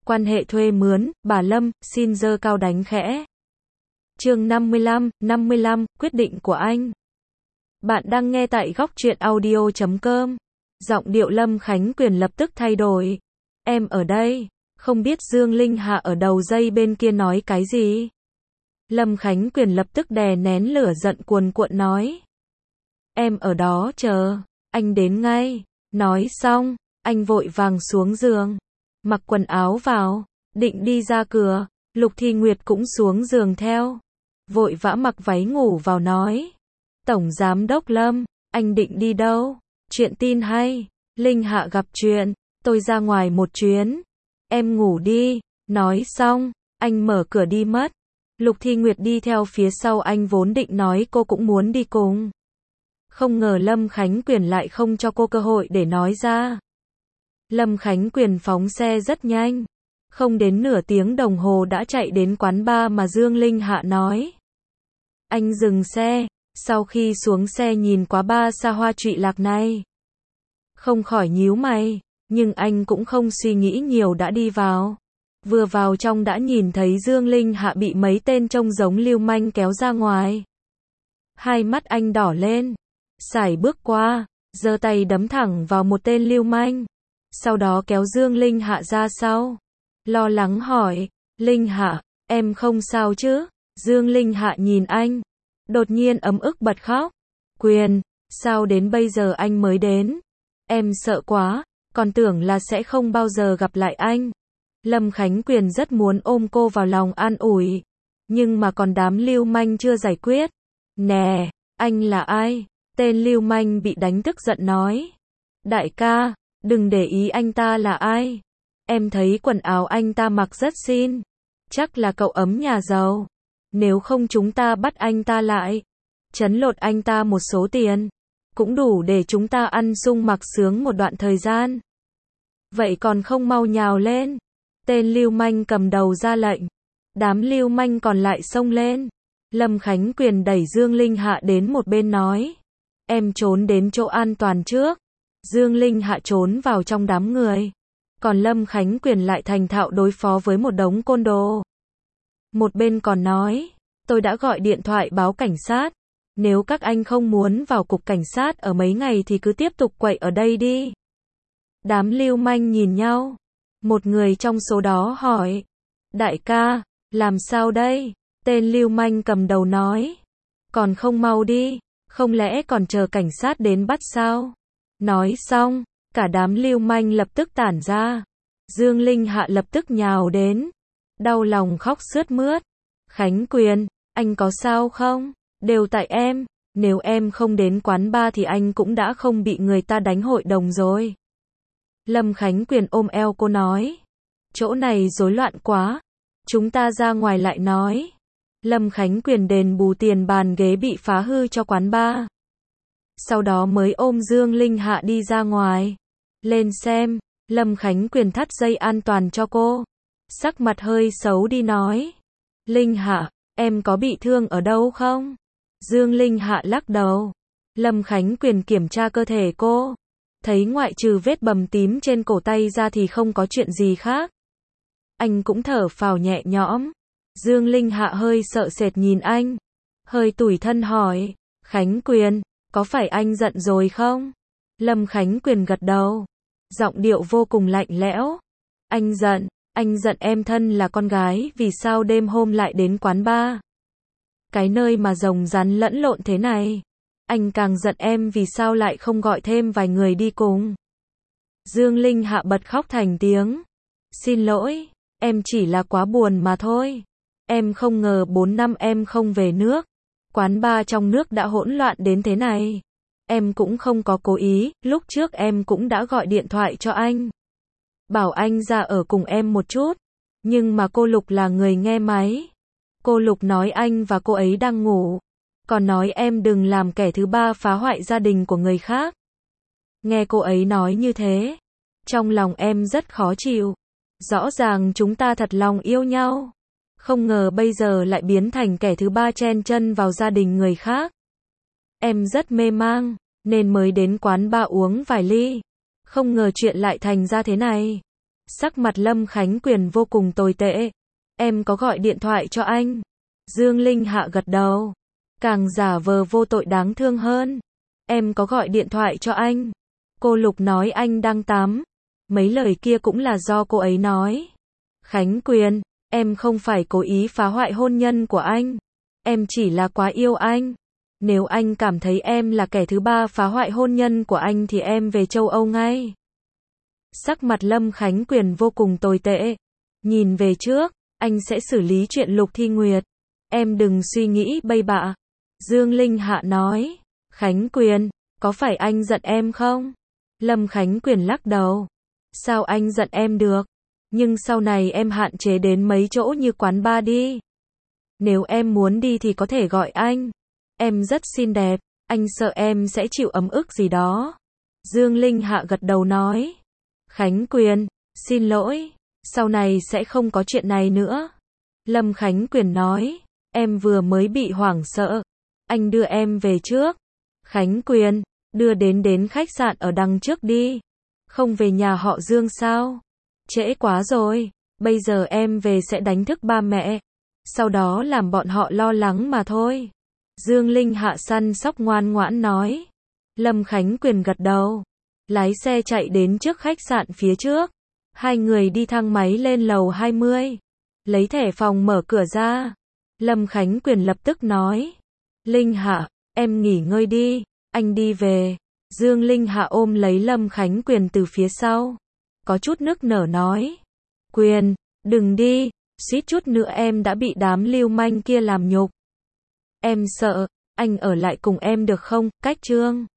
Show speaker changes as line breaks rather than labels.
Quan hệ thuê mướn, bà Lâm, xin giơ cao đánh khẽ. Chương 55, quyết định của anh. Bạn đang nghe tại góc truyện audio.com. Giọng điệu Lâm Khánh Quyền lập tức thay đổi. Em ở đây, không biết Dương Linh Hạ ở đầu dây bên kia nói cái gì. Lâm Khánh Quyền lập tức đè nén lửa giận cuồn cuộn nói. Em ở đó chờ, anh đến ngay. Nói xong, anh vội vàng xuống giường, mặc quần áo vào, định đi ra cửa. Lục Thi Nguyệt cũng xuống giường theo, vội vã mặc váy ngủ vào nói. Tổng Giám đốc Lâm, anh định đi đâu? Chuyện tin hay, Linh Hạ gặp chuyện, tôi ra ngoài một chuyến. Em ngủ đi. Nói xong, anh mở cửa đi mất. Lục Thi Nguyệt đi theo phía sau anh vốn định nói cô cũng muốn đi cùng. Không ngờ Lâm Khánh Quyền lại không cho cô cơ hội để nói ra. Lâm Khánh Quyền phóng xe rất nhanh. Không đến nửa tiếng đồng hồ đã chạy đến quán bar mà Dương Linh Hạ nói. Anh dừng xe, sau khi xuống xe nhìn quá bar xa hoa trụy lạc này, không khỏi nhíu mày, nhưng anh cũng không suy nghĩ nhiều đã đi vào. Vừa vào trong đã nhìn thấy Dương Linh Hạ bị mấy tên trông giống lưu manh kéo ra ngoài. Hai mắt anh đỏ lên, sải bước qua, giơ tay đấm thẳng vào một tên lưu manh. Sau đó kéo Dương Linh Hạ ra sau, lo lắng hỏi, Linh Hạ, em không sao chứ? Dương Linh Hạ nhìn anh, đột nhiên ấm ức bật khóc. Quyền, sao đến bây giờ anh mới đến? Em sợ quá, còn tưởng là sẽ không bao giờ gặp lại anh. Lâm Khánh Quyền rất muốn ôm cô vào lòng an ủi, nhưng mà còn đám lưu manh chưa giải quyết. Nè, anh là ai? Tên lưu manh bị đánh tức giận nói. Đại ca, đừng để ý anh ta là ai. Em thấy quần áo anh ta mặc rất xinh, chắc là cậu ấm nhà giàu. Nếu không chúng ta bắt anh ta lại, trấn lột anh ta một số tiền, cũng đủ để chúng ta ăn sung mặc sướng một đoạn thời gian. Vậy còn không mau nhào lên. Tên lưu manh cầm đầu ra lệnh. Đám lưu manh còn lại xông lên. Lâm Khánh Quyền đẩy Dương Linh Hạ đến một bên nói. Em trốn đến chỗ an toàn trước. Dương Linh Hạ trốn vào trong đám người. Còn Lâm Khánh Quyền lại thành thạo đối phó với một đống côn đồ. Một bên còn nói. Tôi đã gọi điện thoại báo cảnh sát. Nếu các anh không muốn vào cục cảnh sát ở mấy ngày thì cứ tiếp tục quậy ở đây đi. Đám lưu manh nhìn nhau. Một người trong số đó hỏi. Đại ca, làm sao đây? Tên lưu manh cầm đầu nói. Còn không mau đi, không lẽ còn chờ cảnh sát đến bắt sao? Nói xong, cả đám lưu manh lập tức tản ra. Dương Linh Hạ lập tức nhào đến, đau lòng khóc sướt mướt. Khánh Quyền, anh có sao không? Đều tại em, nếu em không đến quán bar thì anh cũng đã không bị người ta đánh hội đồng rồi. Lâm Khánh Quyền ôm eo cô nói. Chỗ này rối loạn quá, chúng ta ra ngoài lại nói. Lâm Khánh Quyền đền bù tiền bàn ghế bị phá hư cho quán bar. Sau đó mới ôm Dương Linh Hạ đi ra ngoài. Lên xem, Lâm Khánh Quyền thắt dây an toàn cho cô. Sắc mặt hơi xấu đi nói. Linh Hạ, em có bị thương ở đâu không? Dương Linh Hạ lắc đầu. Lâm Khánh Quyền kiểm tra cơ thể cô. Thấy ngoại trừ vết bầm tím trên cổ tay ra thì không có chuyện gì khác. Anh cũng thở phào nhẹ nhõm. Dương Linh Hạ hơi sợ sệt nhìn anh. Hơi tủi thân hỏi. Khánh Quyền, có phải anh giận rồi không? Lâm Khánh Quyền gật đầu. Giọng điệu vô cùng lạnh lẽo. Anh giận em thân là con gái vì sao đêm hôm lại đến quán bar. Cái nơi mà rồng rắn lẫn lộn thế này. Anh càng giận em vì sao lại không gọi thêm vài người đi cùng. Dương Linh Hạ bật khóc thành tiếng. Xin lỗi, em chỉ là quá buồn mà thôi. Em không ngờ 4 năm em không về nước. Quán bar trong nước đã hỗn loạn đến thế này. Em cũng không có cố ý, lúc trước em cũng đã gọi điện thoại cho anh. Bảo anh ra ở cùng em một chút. Nhưng mà cô Lục là người nghe máy. Cô Lục nói anh và cô ấy đang ngủ. Còn nói em đừng làm kẻ thứ ba phá hoại gia đình của người khác. Nghe cô ấy nói như thế, trong lòng em rất khó chịu. Rõ ràng chúng ta thật lòng yêu nhau. Không ngờ bây giờ lại biến thành kẻ thứ ba chen chân vào gia đình người khác. Em rất mê mang, nên mới đến quán bar uống vài ly. Không ngờ chuyện lại thành ra thế này. Sắc mặt Lâm Khánh Quyền vô cùng tồi tệ. Em có gọi điện thoại cho anh? Dương Linh Hạ gật đầu. Càng giả vờ vô tội đáng thương hơn. Em có gọi điện thoại cho anh? Cô Lục nói anh đang tắm. Mấy lời kia cũng là do cô ấy nói. Khánh Quyền, em không phải cố ý phá hoại hôn nhân của anh. Em chỉ là quá yêu anh. Nếu anh cảm thấy em là kẻ thứ ba phá hoại hôn nhân của anh thì em về châu Âu ngay. Sắc mặt Lâm Khánh Quyền vô cùng tồi tệ. Nhìn về trước, anh sẽ xử lý chuyện Lục Thi Nguyệt. Em đừng suy nghĩ bậy bạ. Dương Linh Hạ nói. Khánh Quyền, có phải anh giận em không? Lâm Khánh Quyền lắc đầu. Sao anh giận em được? Nhưng sau này em hạn chế đến mấy chỗ như quán bar đi. Nếu em muốn đi thì có thể gọi anh. Em rất xinh đẹp, anh sợ em sẽ chịu ấm ức gì đó. Dương Linh Hạ gật đầu nói. Khánh Quyền, xin lỗi, sau này sẽ không có chuyện này nữa. Lâm Khánh Quyền nói. Em vừa mới bị hoảng sợ. Anh đưa em về trước. Khánh Quyền, đưa đến khách sạn ở đằng trước đi. Không về nhà họ Dương sao? Trễ quá rồi, bây giờ em về sẽ đánh thức ba mẹ. Sau đó làm bọn họ lo lắng mà thôi. Dương Linh Hạ săn sóc ngoan ngoãn nói. Lâm Khánh Quyền gật đầu. Lái xe chạy đến trước khách sạn phía trước. Hai người đi thang máy lên lầu 20. Lấy thẻ phòng mở cửa ra. Lâm Khánh Quyền lập tức nói. Linh Hạ, em nghỉ ngơi đi, anh đi về. Dương Linh Hạ ôm lấy Lâm Khánh Quyền từ phía sau. Có chút nức nở nói. Quyền, đừng đi, suýt chút nữa em đã bị đám lưu manh kia làm nhục. Em sợ, anh ở lại cùng em được không? Cách Trương